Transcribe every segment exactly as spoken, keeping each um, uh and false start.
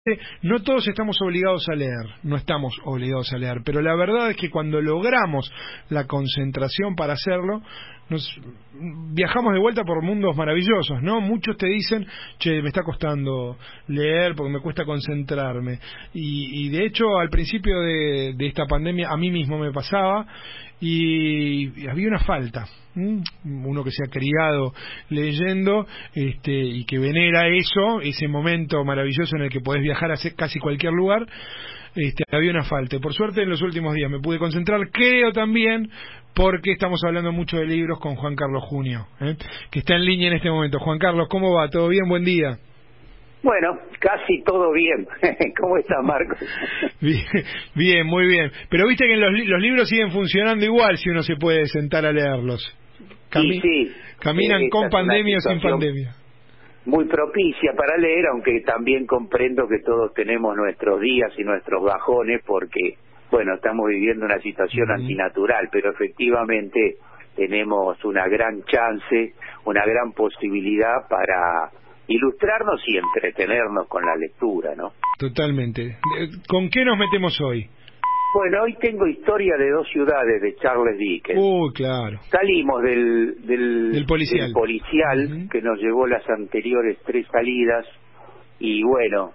No todos estamos obligados a leer, no estamos obligados a leer, pero la verdad es que cuando logramos la concentración para hacerlo, nos viajamos de vuelta por mundos maravillosos, ¿no? Muchos te dicen, che, me está costando leer porque me cuesta concentrarme. Y, y de hecho, al principio de, de esta pandemia, a mí mismo me pasaba, y, y había una falta. ¿Mm? Uno que se ha criado leyendo este, y que venera eso, ese momento maravilloso en el que podés viajar a casi cualquier lugar, este, había una falta. Por suerte en los últimos días me pude concentrar, creo también porque estamos hablando mucho de libros con Juan Carlos Junio, ¿eh? que está en línea en este momento. Juan Carlos, ¿cómo va? ¿Todo bien? Buen día. Bueno, casi todo bien. ¿Cómo estás, Marcos? Bien, bien, muy bien. Pero viste que los, los libros siguen funcionando igual si uno se puede sentar a leerlos. Cami sí, sí. Caminan sí, con pandemia o sin pandemia. Muy propicia para leer, aunque también comprendo que todos tenemos nuestros días y nuestros bajones porque, bueno, estamos viviendo una situación uh-huh. antinatural, pero efectivamente tenemos una gran chance, una gran posibilidad para ilustrarnos y entretenernos con la lectura, ¿no? Totalmente. ¿Con qué nos metemos hoy? Bueno, hoy tengo Historia de dos ciudades de Charles Dickens. Uy, uh, claro. Salimos del, del, del policial, del policial uh-huh. que nos llevó las anteriores tres salidas y bueno,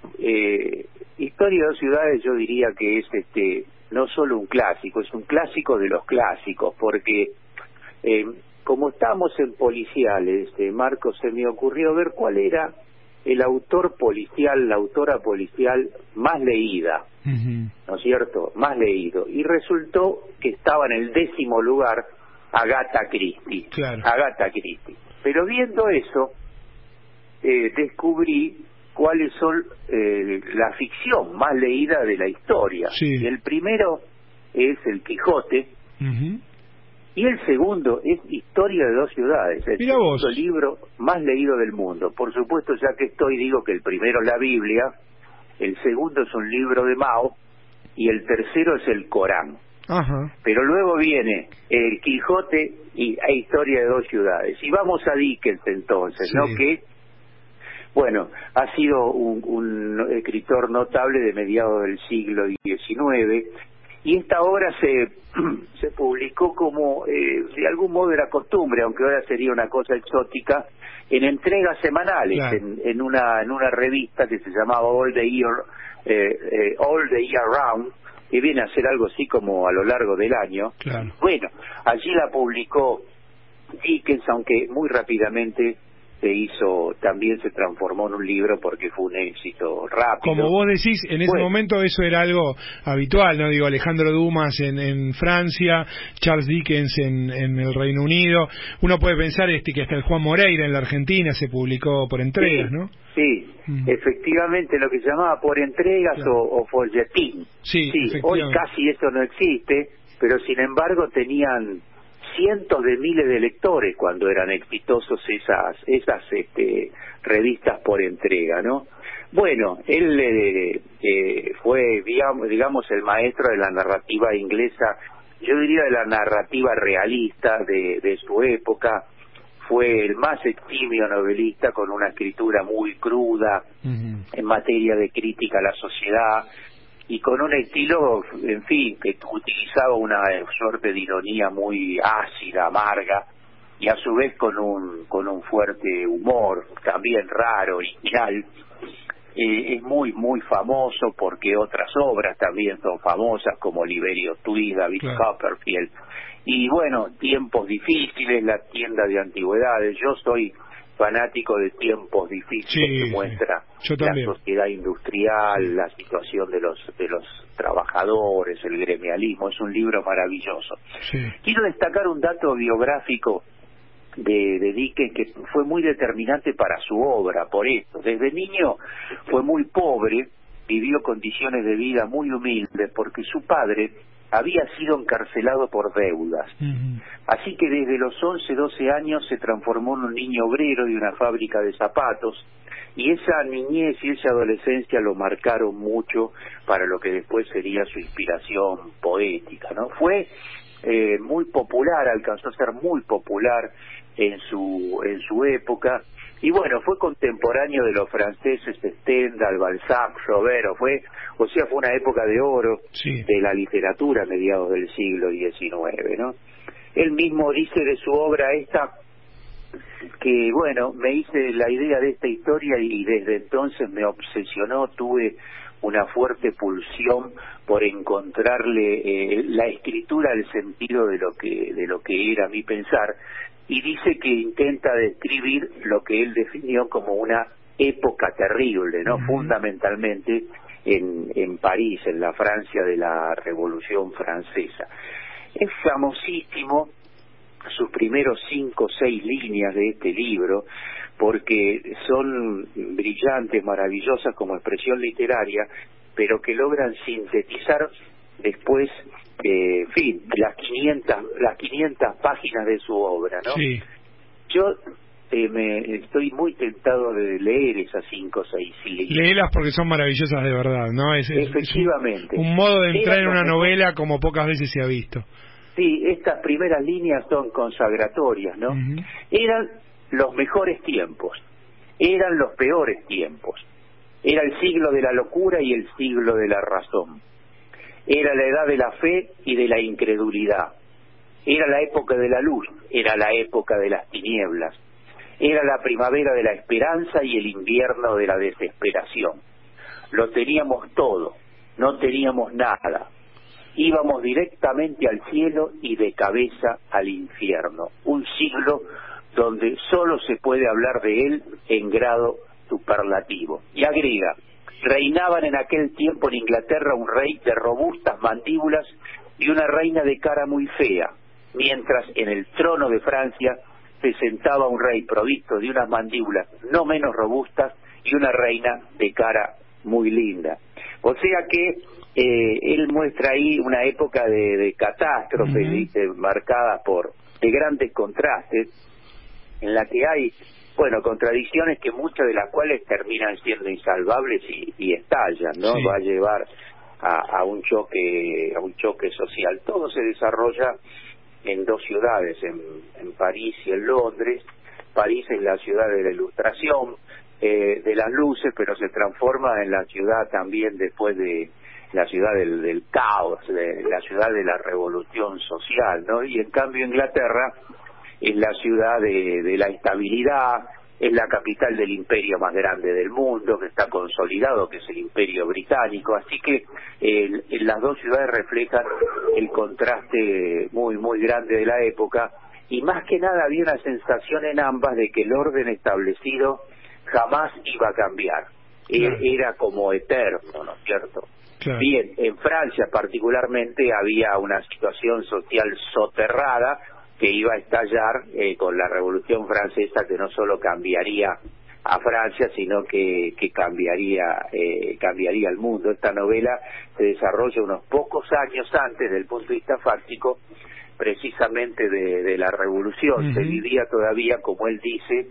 eh, Historia de dos ciudades yo diría que es este no solo un clásico, es un clásico de los clásicos, porque eh, como estamos en policiales, este, Marcos, se me ocurrió ver cuál era el autor policial, la autora policial más leída, uh-huh. ¿no es cierto? Más leído. Y resultó que estaba en el décimo lugar Agatha Christie. Claro. Agatha Christie. Pero viendo eso, eh, descubrí cuáles son eh, la ficción más leída de la historia. Sí. Y el primero es El Quijote, uh-huh. y el segundo es Historia de dos ciudades, el Mira segundo vos. libro más leído del mundo. Por supuesto, ya que estoy, digo que el primero es la Biblia, el segundo es un libro de Mao, y el tercero es el Corán. Ajá. Pero luego viene El Quijote y e Historia de dos ciudades. Y vamos a Dickens entonces, sí. ¿no? Que, bueno, ha sido un, un escritor notable de mediados del siglo diecinueve, y esta obra se se publicó como, eh, de algún modo era costumbre, aunque ahora sería una cosa exótica, en entregas semanales, claro. en, en una en una revista que se llamaba All the Year, eh, eh, All the Year Round, que viene a ser algo así como a lo largo del año. Claro. Bueno, allí la publicó Dickens, aunque muy rápidamente se hizo, también se transformó en un libro porque fue un éxito rápido. Como vos decís, en ese bueno, momento eso era algo habitual, ¿no? Digo, Alejandro Dumas en, en Francia, Charles Dickens en, en el Reino Unido. Uno puede pensar este que hasta el Juan Moreira en la Argentina se publicó por entregas, sí, ¿no? Sí, mm. efectivamente, lo que se llamaba por entregas claro. o, o folletín. Sí, sí hoy casi eso no existe, pero sin embargo tenían cientos de miles de lectores cuando eran exitosos esas esas este, revistas por entrega, ¿no? Bueno, él eh, eh, fue, digamos, digamos, el maestro de la narrativa inglesa, yo diría de la narrativa realista de, de su época. Fue el más eximio novelista, con una escritura muy cruda uh-huh. en materia de crítica a la sociedad, y con un estilo, en fin, que utilizaba una suerte de ironía muy ácida, amarga, y a su vez con un con un fuerte humor, también raro, original. Eh, es muy, muy famoso porque otras obras también son famosas, como Liberio Tweed, David claro. Copperfield. Y bueno, Tiempos difíciles, La tienda de antigüedades. Yo soy fanático de Tiempos difíciles, sí, que muestra sí. la sociedad industrial, sí. la situación de los de los trabajadores, el gremialismo. Es un libro maravilloso. Sí. Quiero destacar un dato biográfico de, de Dickens que fue muy determinante para su obra, por esto. Desde niño fue muy pobre, vivió condiciones de vida muy humildes, porque su padre había sido encarcelado por deudas. Uh-huh. Así que desde los once, doce años se transformó en un niño obrero de una fábrica de zapatos, y esa niñez y esa adolescencia lo marcaron mucho para lo que después sería su inspiración poética, ¿no? Fue eh, muy popular, alcanzó a ser muy popular en su en su época, Y bueno, fue contemporáneo de los franceses Stendhal, Balzac, Robert, fue, o sea, fue una época de oro sí. de la literatura a mediados del siglo diecinueve, ¿no? Él mismo dice de su obra esta que, bueno, me hice la idea de esta historia y desde entonces me obsesionó, tuve una fuerte pulsión por encontrarle eh, la escritura al sentido de lo que de lo que era mi pensar, y dice que intenta describir lo que él definió como una época terrible, ¿no? Uh-huh. Fundamentalmente en, en París, en la Francia de la Revolución Francesa. Es famosísimo sus primeros cinco o seis líneas de este libro, porque son brillantes, maravillosas como expresión literaria, pero que logran sintetizar después, eh, en fin, las quinientas, las quinientas páginas de su obra, ¿no? Sí. Yo eh, me estoy muy tentado de leer esas cinco o seis líneas. Léelas porque son maravillosas de verdad, ¿no? Es, es, Efectivamente. Es un, un modo de entrar en una mejor... novela como pocas veces se ha visto. Sí, estas primeras líneas son consagratorias, ¿no? Uh-huh. Eran los mejores tiempos, eran los peores tiempos. Era el siglo de la locura y el siglo de la razón. Era la edad de la fe y de la incredulidad. Era la época de la luz, era la época de las tinieblas. Era la primavera de la esperanza y el invierno de la desesperación. Lo teníamos todo, no teníamos nada. Íbamos directamente al cielo y de cabeza al infierno. Un siglo donde solo se puede hablar de él en grado superlativo. Y agrega, reinaban en aquel tiempo en Inglaterra un rey de robustas mandíbulas y una reina de cara muy fea, mientras en el trono de Francia se sentaba un rey provisto de unas mandíbulas no menos robustas y una reina de cara muy linda. O sea que eh, él muestra ahí una época de, de catástrofes, uh-huh. dice, marcada por de grandes contrastes, en la que hay, bueno, contradicciones que muchas de las cuales terminan siendo insalvables y, y estallan, ¿no? Sí. Va a llevar a, a un choque, a un choque social. Todo se desarrolla en dos ciudades, en, en París y en Londres. París es la ciudad de la Ilustración, eh, de las luces, pero se transforma en la ciudad también después de la ciudad del, del caos, de la ciudad de la revolución social, ¿no? Y en cambio Inglaterra es la ciudad de, de la estabilidad, es la capital del imperio más grande del mundo, que está consolidado, que es el imperio británico, así que eh, las dos ciudades reflejan el contraste muy, muy grande de la época, y más que nada había una sensación en ambas de que el orden establecido jamás iba a cambiar, claro. Era como eterno, ¿no es cierto? Claro. Bien, en Francia particularmente había una situación social soterrada, que iba a estallar eh, con la Revolución Francesa, que no solo cambiaría a Francia, sino que, que cambiaría eh, cambiaría el mundo. Esta novela se desarrolla unos pocos años antes, desde el punto de vista fáctico, precisamente de, de la Revolución. Uh-huh. Se vivía todavía, como él dice,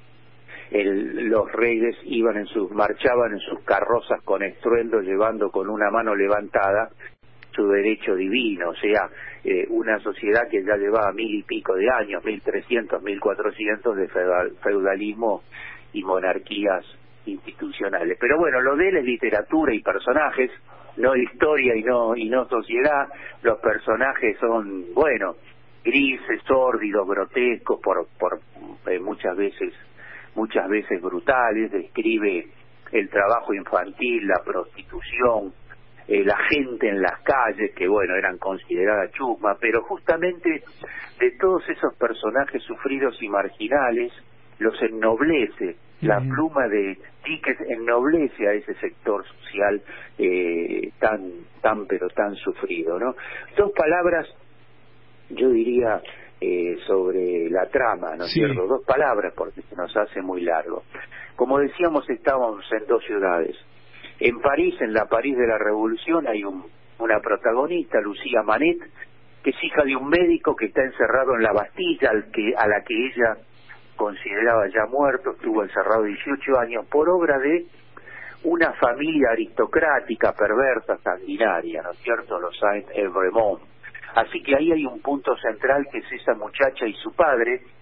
el, los reyes iban en sus marchaban en sus carrozas con estruendo, llevando con una mano levantada su derecho divino, o sea, eh, una sociedad que ya llevaba mil y pico de años, mil trescientos, mil cuatrocientos de feudal, feudalismo y monarquías institucionales. Pero bueno, lo de él es literatura y personajes, no historia y no y no sociedad. Los personajes son, bueno, grises, sórdidos, grotescos, por por eh, muchas veces muchas veces brutales. Describe el trabajo infantil, la prostitución, Eh, la gente en las calles, que bueno, eran consideradas chusmas, pero justamente de todos esos personajes sufridos y marginales, los ennoblece. Uh-huh. La pluma de Dickens ennoblece a ese sector social eh, tan, tan, pero tan sufrido, ¿no? Dos palabras, yo diría, eh, sobre la trama, ¿no es sí. cierto? Dos palabras, porque se nos hace muy largo. Como decíamos, estábamos en dos ciudades. En París, en la París de la Revolución, hay un, una protagonista, Lucía Manet, que es hija de un médico que está encerrado en la Bastilla, al que, a la que ella consideraba ya muerto. Estuvo encerrado dieciocho años por obra de una familia aristocrática, perversa, sanguinaria, ¿no es cierto?, los Saint-Evremont. Así que ahí hay un punto central, que es esa muchacha y su padre,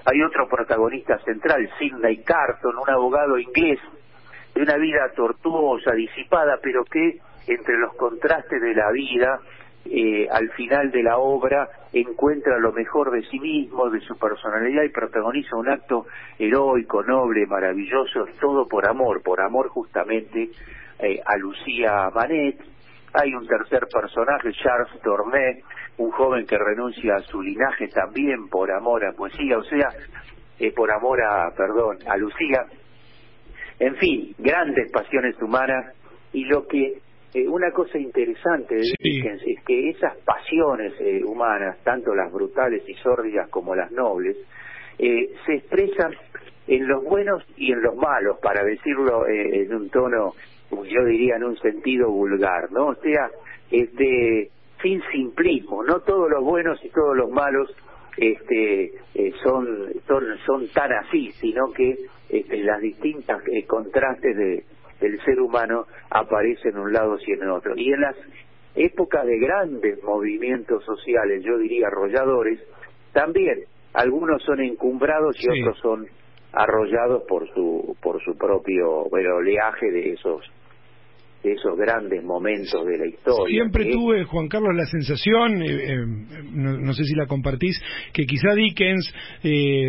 Hay otro protagonista central, Sidney Carton, un abogado inglés de una vida tortuosa, disipada, pero que entre los contrastes de la vida, eh, al final de la obra, encuentra lo mejor de sí mismo, de su personalidad, y protagoniza un acto heroico, noble, maravilloso, todo por amor, por amor justamente eh, a Lucía Manet. Hay un tercer personaje, Charles Tornet, un joven que renuncia a su linaje también por amor a poesía, o sea, eh, por amor a, perdón, a Lucía. En fin, grandes pasiones humanas, y lo que, eh, una cosa interesante de sí. Dickens es que esas pasiones eh, humanas, tanto las brutales y sórdidas como las nobles, eh, se expresan en los buenos y en los malos, para decirlo eh, en un tono, yo diría en un sentido vulgar, ¿no? O sea, este, sin simplismo, no todos los buenos y todos los malos este eh, son, son son tan así, sino que este, las distintas eh, contrastes de, del ser humano aparecen en un lado y en el otro. Y en las épocas de grandes movimientos sociales, yo diría arrolladores, también algunos son encumbrados y sí. otros son arrollados por su por su propio bueno, oleaje de esos de esos grandes momentos de la historia. Siempre ¿eh? tuve, Juan Carlos, la sensación, eh, eh, no, no sé si la compartís, que quizá Dickens, eh,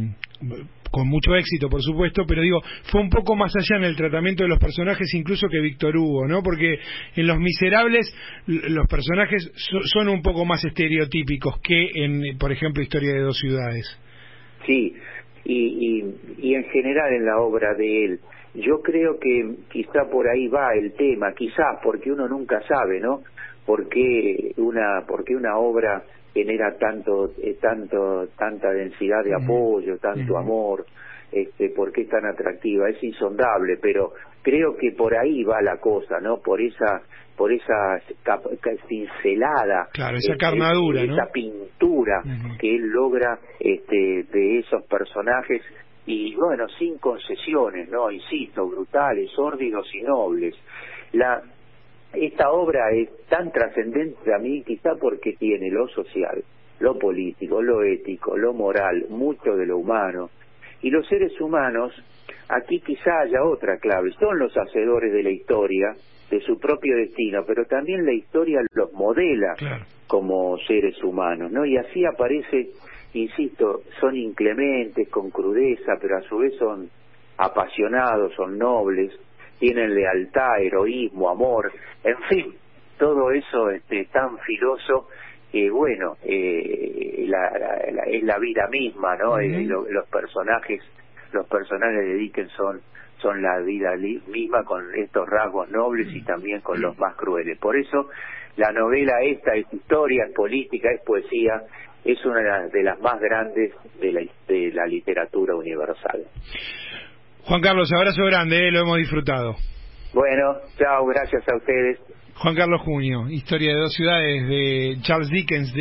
con mucho éxito, por supuesto, pero digo, fue un poco más allá en el tratamiento de los personajes incluso que Víctor Hugo, ¿no? Porque en Los Miserables los personajes so, son un poco más estereotípicos que en, por ejemplo, Historia de dos ciudades. Sí, y, y, y en general en la obra de él, yo creo que quizá por ahí va el tema, quizás porque uno nunca sabe, ¿no? Por qué una, por qué una obra genera tanto, eh, tanto, tanta densidad de apoyo, tanto uh-huh. amor, este, por qué es tan atractiva, es insondable, pero creo que por ahí va la cosa, ¿no? Por esa, por esa cap- cincelada, claro, esa carnadura, eh, ¿no? Esa pintura uh-huh. que él logra, este, de esos personajes. Y bueno, sin concesiones, ¿no? Insisto, brutales, sórdidos y nobles. La, esta obra es tan trascendente a mí quizá porque tiene lo social, lo político, lo ético, lo moral, mucho de lo humano. Y los seres humanos, aquí quizá haya otra clave, son los hacedores de la historia, de su propio destino, pero también la historia los modela claro. como seres humanos, ¿no? Y así aparece... Insisto, son inclementes, con crudeza, pero a su vez son apasionados, son nobles, tienen lealtad, heroísmo, amor, en fin, todo eso este, tan filoso que, bueno, eh, la, la, la, es la vida misma, ¿no? Uh-huh. Eh, lo, los personajes, los personajes de Dickens son, son la vida li- misma con estos rasgos nobles y también con los más crueles. Por eso, la novela esta es historia, es política, es poesía, es una de las, de las más grandes de la, de la literatura universal. Juan Carlos, abrazo grande, ¿eh? Lo hemos disfrutado. Bueno, chao, gracias a ustedes. Juan Carlos Junio, Historia de dos ciudades de Charles Dickens.